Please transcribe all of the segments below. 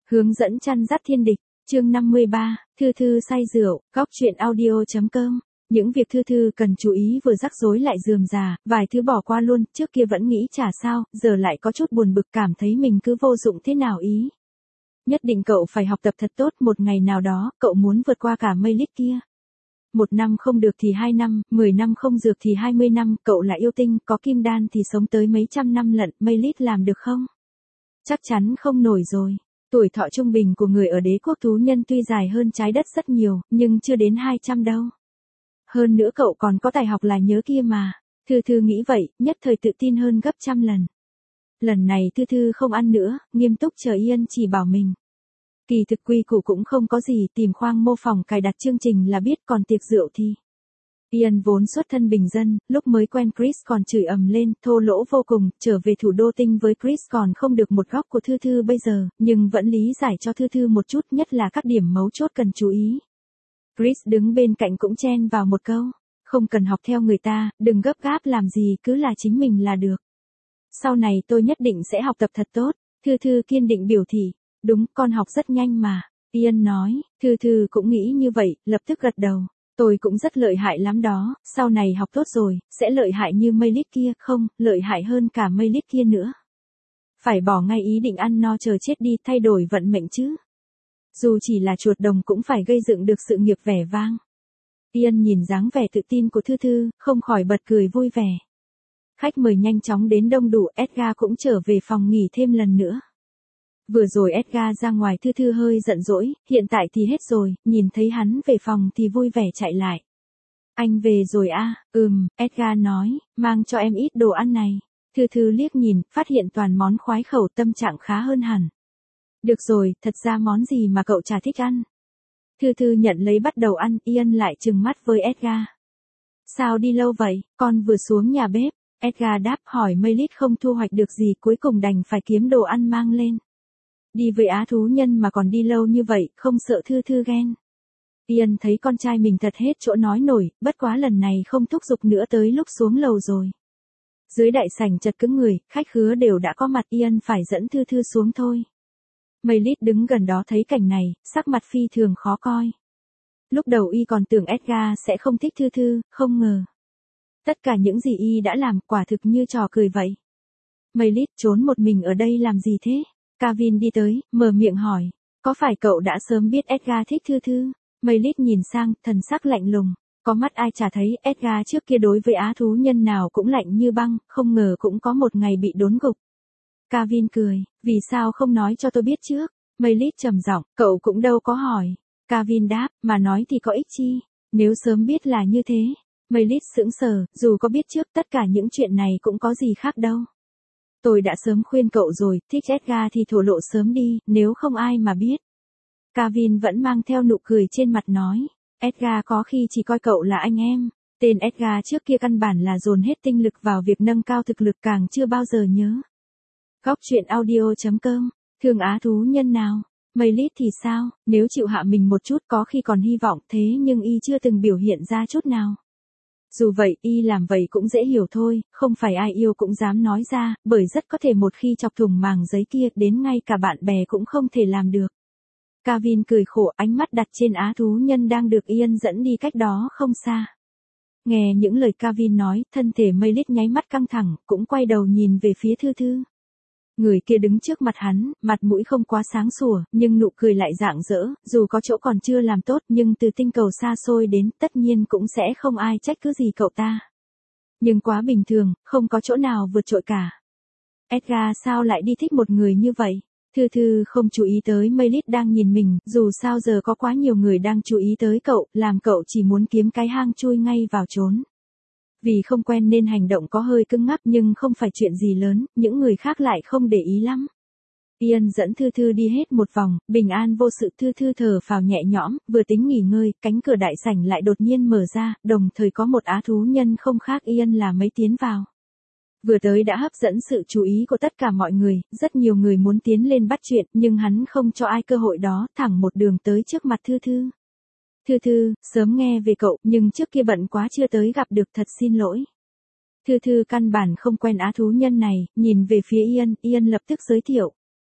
Hướng dẫn chăn dắt thiên địch, chương 53, Thư Thư say rượu, góc chuyện audio.com. Những việc Thư Thư cần chú ý vừa rắc rối lại rườm rà, vài thứ bỏ qua luôn, trước kia vẫn nghĩ chả sao, giờ lại có chút buồn bực cảm thấy mình cứ vô dụng thế nào ý. Nhất định cậu phải học tập thật tốt, một ngày nào đó, cậu muốn vượt qua cả mây lít kia. 1 năm không được thì 2 năm, 10 năm không dược thì 20 năm, cậu là yêu tinh, có kim đan thì sống tới mấy trăm năm lận, mây lít làm được không? Chắc chắn không nổi rồi. Tuổi thọ trung bình của người ở đế quốc thú nhân tuy dài hơn trái đất rất nhiều, nhưng chưa đến 200 đâu. Hơn nữa cậu còn có tài học là nhớ kia mà. Thư Thư nghĩ vậy, nhất thời tự tin hơn gấp trăm lần. Lần này Thư Thư không ăn nữa, nghiêm túc chờ Ian chỉ bảo mình. Kỳ thực quy củ cũng không có gì, tìm khoang mô phỏng cài đặt chương trình là biết, còn tiệc rượu thì. Ian vốn xuất thân bình dân, lúc mới quen Chris còn chửi ầm lên, thô lỗ vô cùng, trở về thủ đô tinh với Chris còn không được một góc của Thư Thư bây giờ, nhưng vẫn lý giải cho Thư Thư một chút, nhất là các điểm mấu chốt cần chú ý. Chris đứng bên cạnh cũng chen vào một câu, không cần học theo người ta, đừng gấp gáp làm gì, cứ là chính mình là được. Sau này tôi nhất định sẽ học tập thật tốt, Thư Thư kiên định biểu thị, đúng, con học rất nhanh mà, Ian nói, Thư Thư cũng nghĩ như vậy, lập tức gật đầu. Tôi cũng rất lợi hại lắm đó, sau này học tốt rồi, sẽ lợi hại như mây lít kia, không, lợi hại hơn cả mây lít kia nữa. Phải bỏ ngay ý định ăn no chờ chết đi, thay đổi vận mệnh chứ. Dù chỉ là chuột đồng cũng phải gây dựng được sự nghiệp vẻ vang. Ian nhìn dáng vẻ tự tin của Thư Thư, không khỏi bật cười vui vẻ. Khách mời nhanh chóng đến đông đủ, Edgar cũng trở về phòng nghỉ thêm lần nữa. Vừa rồi Edgar ra ngoài, Thư Thư hơi giận dỗi, hiện tại thì hết rồi, nhìn thấy hắn về phòng thì vui vẻ chạy lại. Anh về rồi à, Edgar nói, mang cho em ít đồ ăn này. Thư Thư liếc nhìn, phát hiện toàn món khoái khẩu, tâm trạng khá hơn hẳn. Được rồi, thật ra món gì mà cậu chả thích ăn. Thư Thư nhận lấy bắt đầu ăn, Ian lại trừng mắt với Edgar. Sao đi lâu vậy, con vừa xuống nhà bếp. Edgar đáp, hỏi mây lít không thu hoạch được gì, cuối cùng đành phải kiếm đồ ăn mang lên. Đi với á thú nhân mà còn đi lâu như vậy, không sợ Thư Thư ghen. Ian thấy con trai mình thật hết chỗ nói nổi, bất quá lần này không thúc giục nữa, tới lúc xuống lầu rồi. Dưới đại sảnh chật cứng người, khách khứa đều đã có mặt, Ian phải dẫn Thư Thư xuống thôi. Mây lít đứng gần đó thấy cảnh này, sắc mặt phi thường khó coi. Lúc đầu y còn tưởng Edgar sẽ không thích Thư Thư, không ngờ. Tất cả những gì y đã làm quả thực như trò cười vậy. Mây lít trốn một mình ở đây làm gì thế? Kevin đi tới, mở miệng hỏi, có phải cậu đã sớm biết Edgar thích Thư Thư? Mây lít nhìn sang, thần sắc lạnh lùng, có mắt ai chả thấy, Edgar trước kia đối với á thú nhân nào cũng lạnh như băng, không ngờ cũng có một ngày bị đốn gục. Kevin cười, vì sao không nói cho tôi biết trước? Mây lít trầm giọng, cậu cũng đâu có hỏi. Kevin đáp, mà nói thì có ích chi, nếu sớm biết là như thế. Mây lít sững sờ, dù có biết trước tất cả những chuyện này cũng có gì khác đâu. Tôi đã sớm khuyên cậu rồi, thích Edgar thì thổ lộ sớm đi, nếu không ai mà biết. Kevin vẫn mang theo nụ cười trên mặt nói, Edgar có khi chỉ coi cậu là anh em. Tên Edgar trước kia căn bản là dồn hết tinh lực vào việc nâng cao thực lực, càng chưa bao giờ nhớ. Góc chuyện audio.com, thương á thú nhân nào? Mây lít thì sao, nếu chịu hạ mình một chút có khi còn hy vọng, thế nhưng y chưa từng biểu hiện ra chút nào. Dù vậy, y làm vậy cũng dễ hiểu thôi, không phải ai yêu cũng dám nói ra, bởi rất có thể một khi chọc thủng màng giấy kia, đến ngay cả bạn bè cũng không thể làm được. Kevin cười khổ, ánh mắt đặt trên á thú nhân đang được Ian dẫn đi cách đó không xa. Nghe những lời Kevin nói, thân thể mây lít nháy mắt căng thẳng, cũng quay đầu nhìn về phía Thư Thư. Người kia đứng trước mặt hắn, mặt mũi không quá sáng sủa, nhưng nụ cười lại rạng rỡ, dù có chỗ còn chưa làm tốt nhưng từ tinh cầu xa xôi đến, tất nhiên cũng sẽ không ai trách cứ gì cậu ta. Nhưng quá bình thường, không có chỗ nào vượt trội cả. Edgar sao lại đi thích một người như vậy? Thư Thư không chú ý tới mây lít đang nhìn mình, dù sao giờ có quá nhiều người đang chú ý tới cậu, làm cậu chỉ muốn kiếm cái hang chui ngay vào trốn. Vì không quen nên hành động có hơi cứng ngắc, nhưng không phải chuyện gì lớn, những người khác lại không để ý lắm. Ian dẫn Thư Thư đi hết một vòng, bình an vô sự. Thư Thư thở phào nhẹ nhõm, vừa tính nghỉ ngơi, cánh cửa đại sảnh lại đột nhiên mở ra, đồng thời có một á thú nhân không khác Ian là mấy tiến vào. Vừa tới đã hấp dẫn sự chú ý của tất cả mọi người, rất nhiều người muốn tiến lên bắt chuyện, nhưng hắn không cho ai cơ hội đó, thẳng một đường tới trước mặt Thư Thư. Thư Thư, sớm nghe về cậu, nhưng trước kia bận quá chưa tới gặp được, thật xin lỗi. Thư Thư căn bản không quen á thú nhân này, nhìn về phía Ian, Ian lập tức giới thiệu.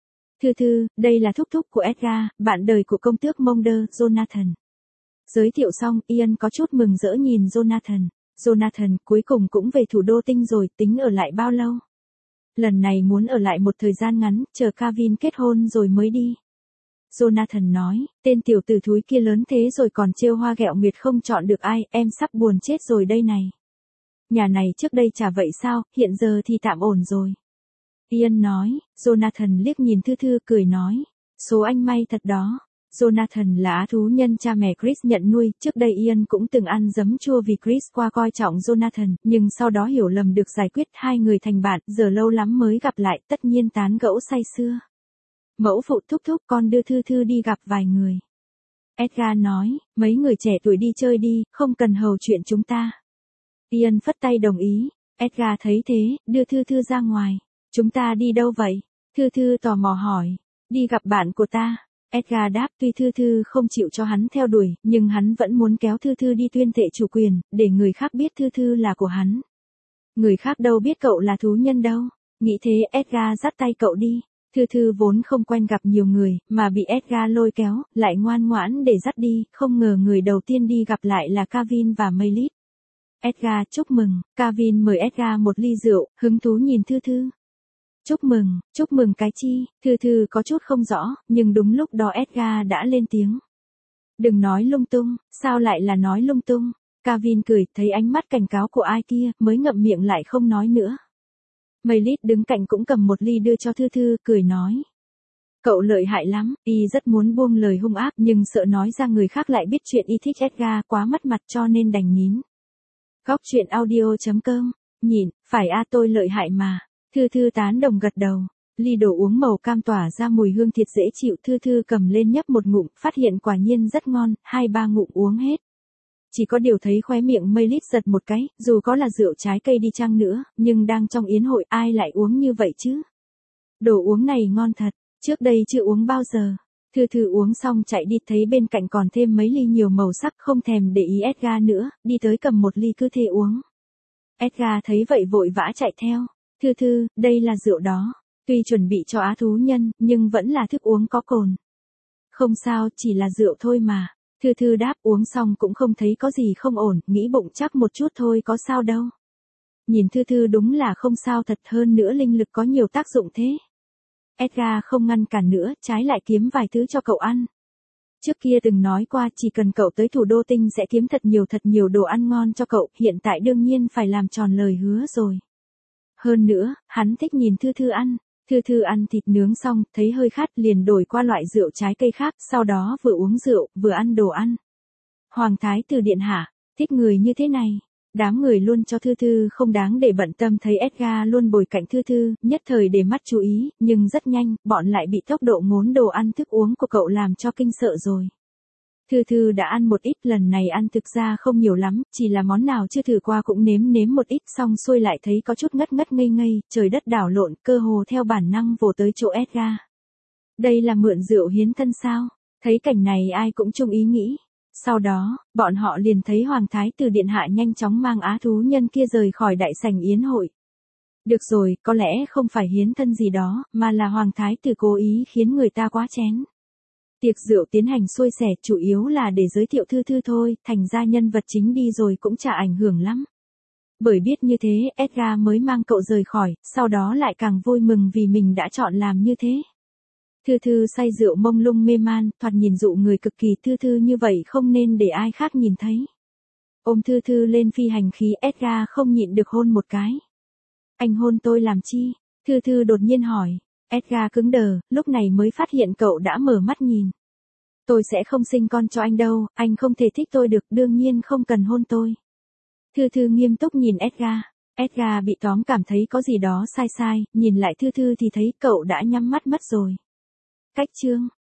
Thư Thư, đây là thúc thúc của Edgar, bạn đời của công tước Mulder, Jonathan. Giới thiệu xong, Ian có chút mừng rỡ nhìn Jonathan. Jonathan, cuối cùng cũng về thủ đô tinh rồi, tính ở lại bao lâu? Lần này muốn ở lại một thời gian ngắn, chờ Kevin kết hôn rồi mới đi. Jonathan nói, tên tiểu tử thúi kia lớn thế rồi còn trêu hoa ghẹo nguyệt không chọn được ai, em sắp buồn chết rồi đây này. Nhà này trước đây chả vậy sao, hiện giờ thì tạm ổn rồi. Ian nói, Jonathan liếc nhìn Thư Thư cười nói, số anh may thật đó. Jonathan là á thú nhân cha mẹ Chris nhận nuôi, trước đây Ian cũng từng ăn giấm chua vì Chris qua coi trọng Jonathan, nhưng sau đó hiểu lầm được giải quyết, hai người thành bạn, giờ lâu lắm mới gặp lại, tất nhiên tán gẫu say sưa. Mẫu phụ thúc thúc con đưa Thư Thư đi gặp vài người. Edgar nói, mấy người trẻ tuổi đi chơi đi, không cần hầu chuyện chúng ta. Ian phất tay đồng ý, Edgar thấy thế, đưa Thư Thư ra ngoài. Chúng ta đi đâu vậy? Thư Thư tò mò hỏi. Đi gặp bạn của ta. Edgar đáp tuy Thư Thư không chịu cho hắn theo đuổi, nhưng hắn vẫn muốn kéo Thư Thư đi tuyên thệ chủ quyền, để người khác biết Thư Thư là của hắn. Người khác đâu biết cậu là thú nhân đâu. Nghĩ thế Edgar dắt tay cậu đi. Thư Thư vốn không quen gặp nhiều người, mà bị Edgar lôi kéo, lại ngoan ngoãn để dắt đi, không ngờ người đầu tiên đi gặp lại là Kevin và Maylis. Edgar chúc mừng, Kevin mời Edgar một ly rượu, hứng thú nhìn Thư Thư. Chúc mừng cái chi, Thư Thư có chút không rõ, nhưng đúng lúc đó Edgar đã lên tiếng. Đừng nói lung tung, sao lại là nói lung tung? Kevin cười, thấy ánh mắt cảnh cáo của ai kia, mới ngậm miệng lại không nói nữa. Maylis đứng cạnh cũng cầm một ly đưa cho Thư Thư, cười nói. Cậu lợi hại lắm, y rất muốn buông lời hung ác, nhưng sợ nói ra người khác lại biết chuyện y thích Edgar quá mất mặt cho nên đành nín. Góc truyện audio.com, nhìn, phải tôi lợi hại mà. Thư Thư tán đồng gật đầu. Ly đồ uống màu cam tỏa ra mùi hương thiệt dễ chịu, Thư Thư cầm lên nhấp một ngụm, phát hiện quả nhiên rất ngon, 2-3 ngụm uống hết. Chỉ có điều thấy khóe miệng Maylis giật một cái, dù có là rượu trái cây đi chăng nữa, nhưng đang trong yến hội ai lại uống như vậy chứ? Đồ uống này ngon thật, trước đây chưa uống bao giờ. Thư Thư uống xong chạy đi thấy bên cạnh còn thêm mấy ly nhiều màu sắc không thèm để ý Edgar nữa, đi tới cầm một ly cứ thế uống. Edgar thấy vậy vội vã chạy theo. Thư Thư, đây là rượu đó. Tuy chuẩn bị cho á thú nhân, nhưng vẫn là thức uống có cồn. Không sao, chỉ là rượu thôi mà. Thư Thư đáp uống xong cũng không thấy có gì không ổn, nghĩ bụng chắc một chút thôi có sao đâu. Nhìn Thư Thư đúng là không sao thật, hơn nữa linh lực có nhiều tác dụng thế. Edgar không ngăn cản nữa, trái lại kiếm vài thứ cho cậu ăn. Trước kia từng nói qua chỉ cần cậu tới thủ đô tinh sẽ kiếm thật nhiều đồ ăn ngon cho cậu, hiện tại đương nhiên phải làm tròn lời hứa rồi. Hơn nữa, hắn thích nhìn Thư Thư ăn. Thư Thư ăn thịt nướng xong, thấy hơi khát liền đổi qua loại rượu trái cây khác, sau đó vừa uống rượu, vừa ăn đồ ăn. Hoàng thái tử điện hạ, thích người như thế này. Đám người luôn cho Thư Thư không đáng để bận tâm, thấy Edgar luôn bồi cạnh Thư Thư, nhất thời để mắt chú ý, nhưng rất nhanh, bọn lại bị tốc độ ngốn đồ ăn thức uống của cậu làm cho kinh sợ rồi. Thư Thư đã ăn một ít, lần này ăn thực ra không nhiều lắm, chỉ là món nào chưa thử qua cũng nếm một ít, xong xuôi lại thấy có chút ngất ngây, trời đất đảo lộn, cơ hồ theo bản năng vồ tới chỗ Edgar. Đây là mượn rượu hiến thân sao? Thấy cảnh này ai cũng chung ý nghĩ. Sau đó, bọn họ liền thấy Hoàng thái tử điện hạ nhanh chóng mang á thú nhân kia rời khỏi đại sảnh yến hội. Được rồi, có lẽ không phải hiến thân gì đó, mà là Hoàng thái tử cố ý khiến người ta quá chén. Tiệc rượu tiến hành xuôi xẻ, chủ yếu là để giới thiệu Thư Thư thôi, thành ra nhân vật chính đi rồi cũng chả ảnh hưởng lắm. Bởi biết như thế, Edgar mới mang cậu rời khỏi, sau đó lại càng vui mừng vì mình đã chọn làm như thế. Thư Thư say rượu mông lung mê man, thoạt nhìn dụ người cực kỳ, Thư Thư như vậy không nên để ai khác nhìn thấy. Ôm Thư Thư lên phi hành khí, Edgar không nhịn được hôn một cái. Anh hôn tôi làm chi? Thư Thư đột nhiên hỏi. Edgar cứng đờ, lúc này mới phát hiện cậu đã mở mắt nhìn. Tôi sẽ không sinh con cho anh đâu, anh không thể thích tôi được, đương nhiên không cần hôn tôi. Thư Thư nghiêm túc nhìn Edgar. Edgar bị tóm cảm thấy có gì đó sai, nhìn lại Thư Thư thì thấy cậu đã nhắm mắt mất rồi. Cách chương